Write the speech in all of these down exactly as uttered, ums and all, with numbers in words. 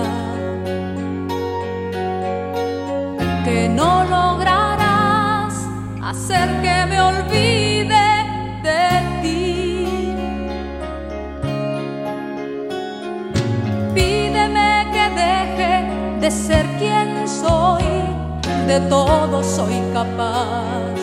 que no lograrás hacer que me olvide de ti. Pídeme que deje de ser quien soy, de todo soy capaz.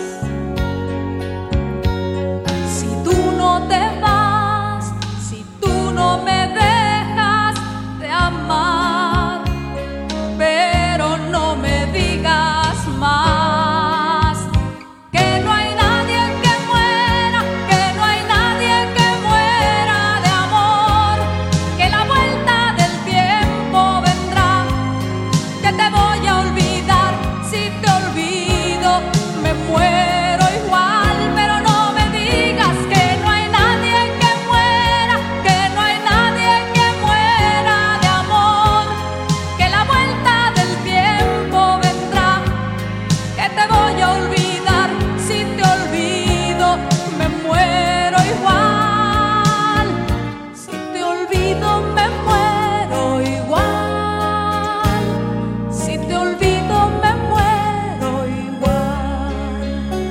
Si tú no te vas, si tú no me dejas de amar, pero no me digas más que no hay nadie que muera, que no hay nadie que muera de amor, que la vuelta del tiempo vendrá, que te voy a olvidar. Si te olvido me muero igual, pero no me digas que no hay nadie que muera, que no hay nadie que muera de amor, que la vuelta del tiempo vendrá, que te voy a olvidar. Si te olvido me muero igual, si te olvido me muero igual, si te olvido me muero igual.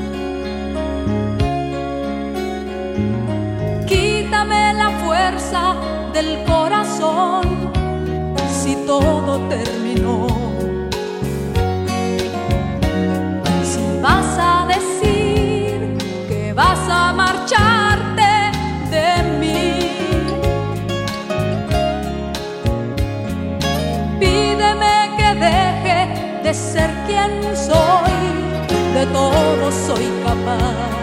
Quítame la fuerza del corazón si todo terminó. Si vas a decir que vas a marcharte de mí, pídeme que deje de ser quien soy, de todo soy capaz.